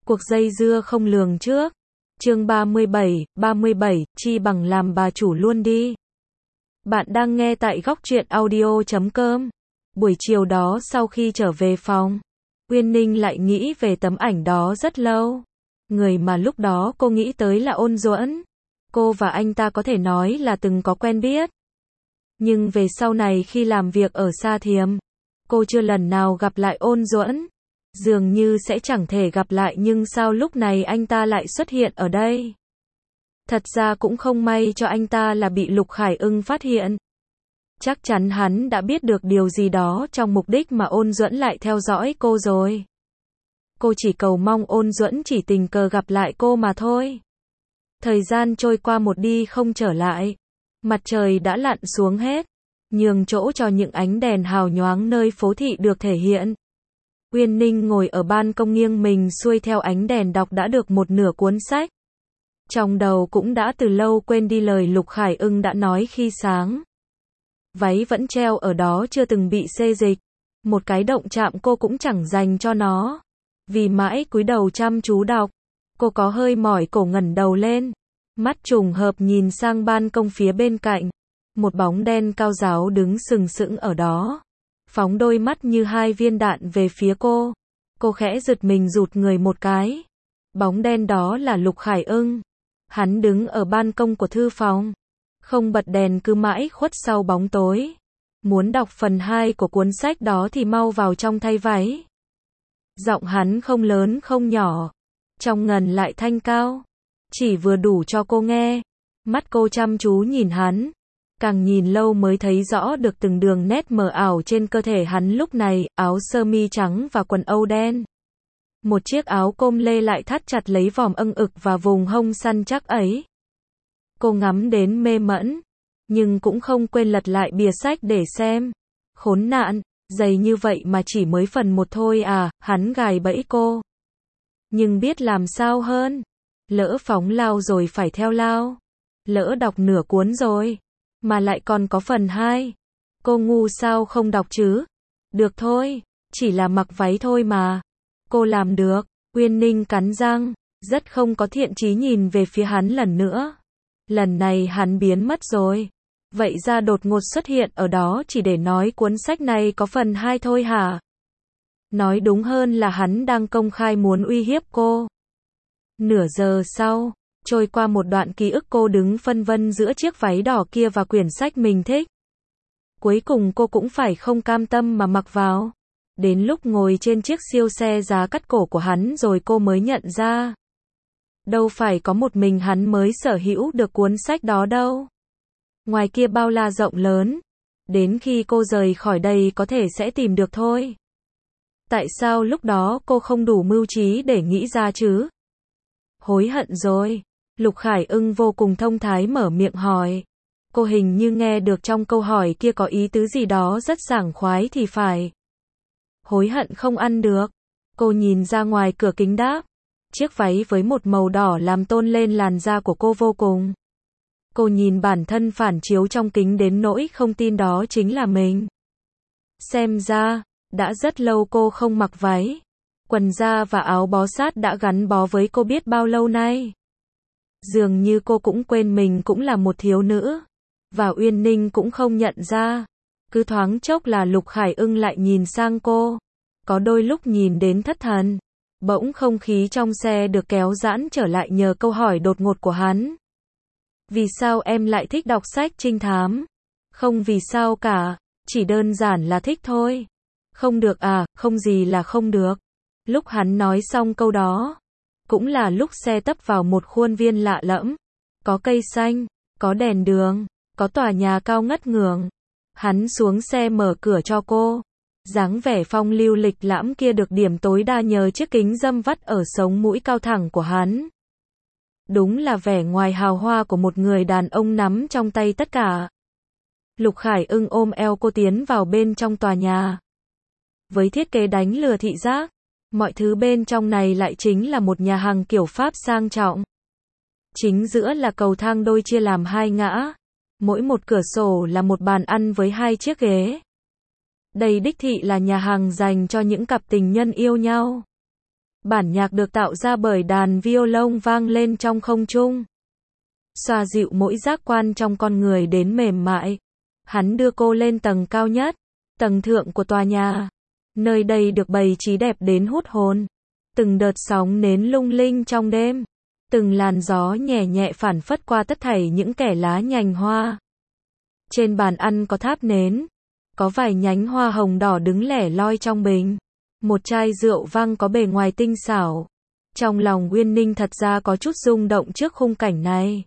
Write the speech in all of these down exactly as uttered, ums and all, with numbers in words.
Cuộc dây dưa không lường trước. Chương ba mươi bảy, ba mươi bảy, chi bằng làm bà chủ luôn đi. Bạn đang nghe tại góc truyện audio chấm com. Buổi chiều đó sau khi trở về phòng, Uyên Ninh lại nghĩ về tấm ảnh đó rất lâu. Người mà lúc đó cô nghĩ tới là Ôn Duẫn. Cô và anh ta có thể nói là từng có quen biết. Nhưng về sau này khi làm việc ở Sa Thiềm, cô chưa lần nào gặp lại Ôn Duẫn. Dường như sẽ chẳng thể gặp lại, nhưng sao lúc này anh ta lại xuất hiện ở đây? Thật ra cũng không may cho anh ta là bị Lục Khải Ưng phát hiện. Chắc chắn hắn đã biết được điều gì đó trong mục đích mà Ôn Duẫn lại theo dõi cô rồi. Cô chỉ cầu mong Ôn Duẫn chỉ tình cờ gặp lại cô mà thôi. Thời gian trôi qua một đi không trở lại. Mặt trời đã lặn xuống hết, nhường chỗ cho những ánh đèn hào nhoáng nơi phố thị được thể hiện. Uyên Ninh ngồi ở ban công nghiêng mình xuôi theo ánh đèn đọc đã được một nửa cuốn sách. Trong đầu cũng đã từ lâu quên đi lời Lục Khải Ưng đã nói khi sáng. Váy vẫn treo ở đó chưa từng bị xê dịch. Một cái động chạm cô cũng chẳng dành cho nó. Vì mãi cúi đầu chăm chú đọc, cô có hơi mỏi cổ ngẩng đầu lên. Mắt trùng hợp nhìn sang ban công phía bên cạnh. Một bóng đen cao ráo đứng sừng sững ở đó, phóng đôi mắt như hai viên đạn về phía cô. Cô khẽ giật mình rụt người một cái. Bóng đen đó là Lục Khải Ưng. Hắn đứng ở ban công của thư phòng, không bật đèn cứ mãi khuất sau bóng tối. Muốn đọc phần hai của cuốn sách đó thì mau vào trong thay váy. Giọng hắn không lớn không nhỏ, trong ngần lại thanh cao, chỉ vừa đủ cho cô nghe. Mắt cô chăm chú nhìn hắn, càng nhìn lâu mới thấy rõ được từng đường nét mờ ảo trên cơ thể hắn lúc này, áo sơ mi trắng và quần âu đen. Một chiếc áo com lê lại thắt chặt lấy vòm âng ực và vùng hông săn chắc ấy. Cô ngắm đến mê mẫn, nhưng cũng không quên lật lại bìa sách để xem. Khốn nạn, giày như vậy mà chỉ mới phần một thôi à, hắn gài bẫy cô. Nhưng biết làm sao hơn, lỡ phóng lao rồi phải theo lao. Lỡ đọc nửa cuốn rồi, mà lại còn có phần hai. Cô ngu sao không đọc chứ? Được thôi, chỉ là mặc váy thôi mà. Cô làm được. Uyên Ninh cắn răng, rất không có thiện chí nhìn về phía hắn lần nữa. Lần này hắn biến mất rồi. Vậy ra đột ngột xuất hiện ở đó chỉ để nói cuốn sách này có phần hai thôi hả? Nói đúng hơn là hắn đang công khai muốn uy hiếp cô. Nửa giờ sau, trôi qua một đoạn ký ức cô đứng phân vân giữa chiếc váy đỏ kia và quyển sách mình thích. Cuối cùng cô cũng phải không cam tâm mà mặc vào. Đến lúc ngồi trên chiếc siêu xe giá cắt cổ của hắn rồi cô mới nhận ra. Đâu phải có một mình hắn mới sở hữu được cuốn sách đó đâu. Ngoài kia bao la rộng lớn. Đến khi cô rời khỏi đây có thể sẽ tìm được thôi. Tại sao lúc đó cô không đủ mưu trí để nghĩ ra chứ? Hối hận rồi. Lục Khải Ưng vô cùng thông thái mở miệng hỏi. Cô hình như nghe được trong câu hỏi kia có ý tứ gì đó rất sảng khoái thì phải. Hối hận không ăn được. Cô nhìn ra ngoài cửa kính đáp. Chiếc váy với một màu đỏ làm tôn lên làn da của cô vô cùng. Cô nhìn bản thân phản chiếu trong kính đến nỗi không tin đó chính là mình. Xem ra, đã rất lâu cô không mặc váy. Quần da và áo bó sát đã gắn bó với cô biết bao lâu nay. Dường như cô cũng quên mình cũng là một thiếu nữ. Và Uyên Ninh cũng không nhận ra. Cứ thoáng chốc là Lục Khải Ưng lại nhìn sang cô. Có đôi lúc nhìn đến thất thần. Bỗng không khí trong xe được kéo giãn trở lại nhờ câu hỏi đột ngột của hắn. Vì sao em lại thích đọc sách trinh thám? Không vì sao cả, chỉ đơn giản là thích thôi. Không được à, không gì là không được. Lúc hắn nói xong câu đó, cũng là lúc xe tấp vào một khuôn viên lạ lẫm. Có cây xanh, có đèn đường, có tòa nhà cao ngất ngưởng. Hắn xuống xe mở cửa cho cô. Dáng vẻ phong lưu lịch lãm kia được điểm tối đa nhờ chiếc kính râm vắt ở sống mũi cao thẳng của hắn. Đúng là vẻ ngoài hào hoa của một người đàn ông nắm trong tay tất cả. Lục Khải Ưng ôm eo cô tiến vào bên trong tòa nhà. Với thiết kế đánh lừa thị giác, mọi thứ bên trong này lại chính là một nhà hàng kiểu Pháp sang trọng. Chính giữa là cầu thang đôi chia làm hai ngã. Mỗi một cửa sổ là một bàn ăn với hai chiếc ghế. Đây đích thị là nhà hàng dành cho những cặp tình nhân yêu nhau. Bản nhạc được tạo ra bởi đàn violon vang lên trong không trung, xoa dịu mỗi giác quan trong con người đến mềm mại. Hắn đưa cô lên tầng cao nhất, tầng thượng của tòa nhà. Nơi đây được bày trí đẹp đến hút hồn. Từng đợt sóng nến lung linh trong đêm, từng làn gió nhẹ nhẹ phảng phất qua tất thảy những kẽ lá nhành hoa. Trên bàn ăn có tháp nến, có vài nhánh hoa hồng đỏ đứng lẻ loi trong bình. Một chai rượu vang có bề ngoài tinh xảo. Trong lòng Uyên Ninh thật ra có chút rung động trước khung cảnh này.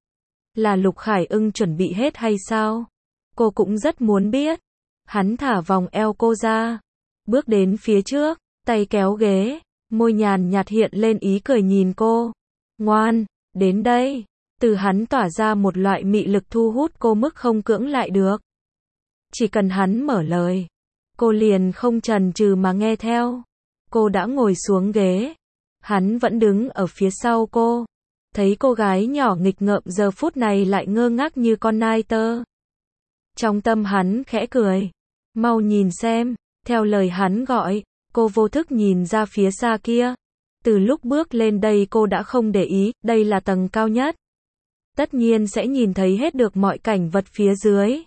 Là Lục Khải Ưng chuẩn bị hết hay sao? Cô cũng rất muốn biết. Hắn thả vòng eo cô ra, bước đến phía trước, tay kéo ghế, môi nhàn nhạt hiện lên ý cười nhìn cô. Ngoan, đến đây. Từ hắn tỏa ra một loại mị lực thu hút cô mức không cưỡng lại được. Chỉ cần hắn mở lời, cô liền không chần chừ mà nghe theo. Cô đã ngồi xuống ghế, hắn vẫn đứng ở phía sau cô. Thấy cô gái nhỏ nghịch ngợm giờ phút này lại ngơ ngác như con nai tơ. Trong tâm hắn khẽ cười. Mau nhìn xem, theo lời hắn gọi, cô vô thức nhìn ra phía xa kia. Từ lúc bước lên đây cô đã không để ý, đây là tầng cao nhất. Tất nhiên sẽ nhìn thấy hết được mọi cảnh vật phía dưới.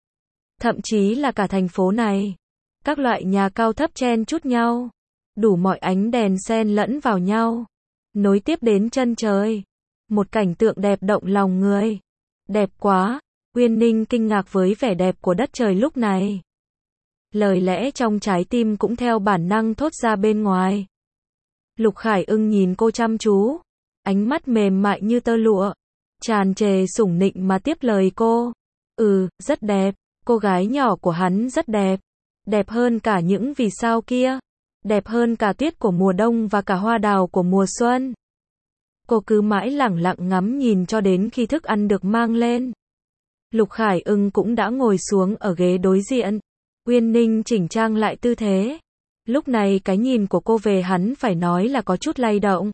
Thậm chí là cả thành phố này. Các loại nhà cao thấp chen chúc nhau. Đủ mọi ánh đèn xen lẫn vào nhau. Nối tiếp đến chân trời. Một cảnh tượng đẹp động lòng người. Đẹp quá. Uyên Ninh kinh ngạc với vẻ đẹp của đất trời lúc này. Lời lẽ trong trái tim cũng theo bản năng thốt ra bên ngoài. Lục Khải Ưng nhìn cô chăm chú. Ánh mắt mềm mại như tơ lụa. Tràn trề sủng nịnh mà tiếp lời cô. Ừ, rất đẹp. Cô gái nhỏ của hắn rất đẹp. Đẹp hơn cả những vì sao kia. Đẹp hơn cả tuyết của mùa đông và cả hoa đào của mùa xuân. Cô cứ mãi lẳng lặng ngắm nhìn cho đến khi thức ăn được mang lên. Lục Khải Ưng cũng đã ngồi xuống ở ghế đối diện. Uyên Ninh chỉnh trang lại tư thế. Lúc này cái nhìn của cô về hắn phải nói là có chút lay động.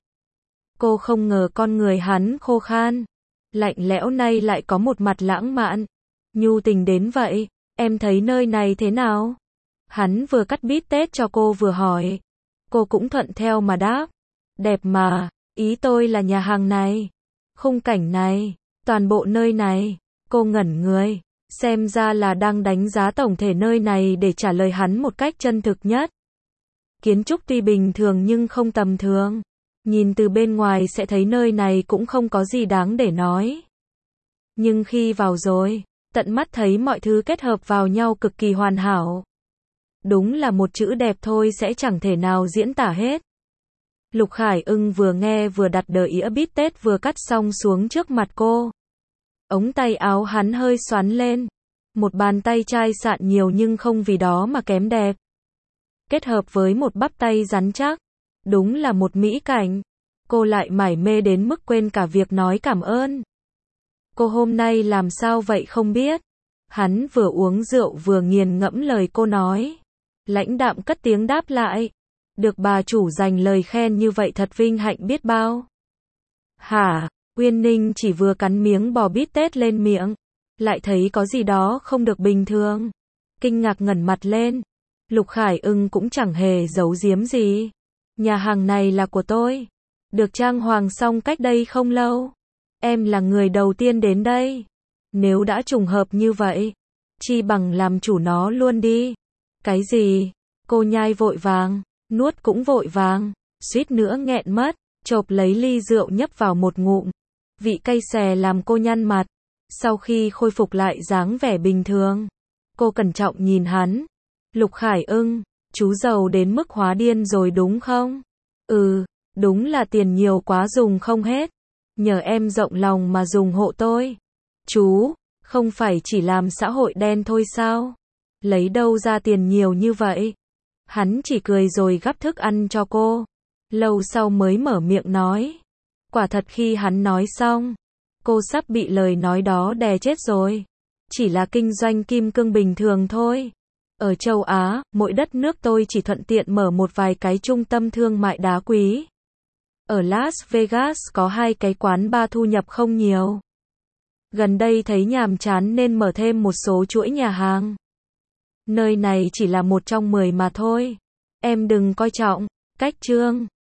Cô không ngờ con người hắn khô khan, lạnh lẽo nay lại có một mặt lãng mạn, nhu tình đến vậy. Em thấy nơi này thế nào? Hắn vừa cắt bít tết cho cô vừa hỏi. Cô cũng thuận theo mà đáp. Đẹp mà, ý tôi là nhà hàng này, khung cảnh này, toàn bộ nơi này. Cô ngẩn người, xem ra là đang đánh giá tổng thể nơi này để trả lời hắn một cách chân thực nhất. Kiến trúc tuy bình thường nhưng không tầm thường. Nhìn từ bên ngoài sẽ thấy nơi này cũng không có gì đáng để nói. Nhưng khi vào rồi, tận mắt thấy mọi thứ kết hợp vào nhau cực kỳ hoàn hảo. Đúng là một chữ đẹp thôi sẽ chẳng thể nào diễn tả hết. Lục Khải Ưng vừa nghe vừa đặt đờ ĩa bít tết vừa cắt xong xuống trước mặt cô. Ống tay áo hắn hơi xoắn lên. Một bàn tay chai sạn nhiều nhưng không vì đó mà kém đẹp. Kết hợp với một bắp tay rắn chắc. Đúng là một mỹ cảnh. Cô lại mải mê đến mức quên cả việc nói cảm ơn. Cô hôm nay làm sao vậy không biết. Hắn vừa uống rượu vừa nghiền ngẫm lời cô nói. Lãnh đạm cất tiếng đáp lại. Được bà chủ dành lời khen như vậy thật vinh hạnh biết bao. Hả? Uyên Ninh chỉ vừa cắn miếng bò bít tết lên miệng. Lại thấy có gì đó không được bình thường. Kinh ngạc ngẩng mặt lên. Lục Khải Ưng cũng chẳng hề giấu giếm gì. Nhà hàng này là của tôi. Được trang hoàng xong cách đây không lâu. Em là người đầu tiên đến đây. Nếu đã trùng hợp như vậy, chi bằng làm chủ nó luôn đi. Cái gì? Cô nhai vội vàng, nuốt cũng vội vàng, suýt nữa nghẹn mất, chộp lấy ly rượu nhấp vào một ngụm. Vị cay xè làm cô nhăn mặt. Sau khi khôi phục lại dáng vẻ bình thường, cô cẩn trọng nhìn hắn. Lục Khải Ưng, chú giàu đến mức hóa điên rồi đúng không? Ừ, đúng là tiền nhiều quá dùng không hết. Nhờ em rộng lòng mà dùng hộ tôi. Chú, không phải chỉ làm xã hội đen thôi sao? Lấy đâu ra tiền nhiều như vậy? Hắn chỉ cười rồi gắp thức ăn cho cô. Lâu sau mới mở miệng nói. Quả thật khi hắn nói xong, cô sắp bị lời nói đó đè chết rồi. Chỉ là kinh doanh kim cương bình thường thôi. Ở châu Á, mỗi đất nước tôi chỉ thuận tiện mở một vài cái trung tâm thương mại đá quý. Ở Las Vegas có hai cái quán bar thu nhập không nhiều. Gần đây thấy nhàm chán nên mở thêm một số chuỗi nhà hàng. Nơi này chỉ là một trong mười mà thôi. Em đừng coi trọng. Cách trương.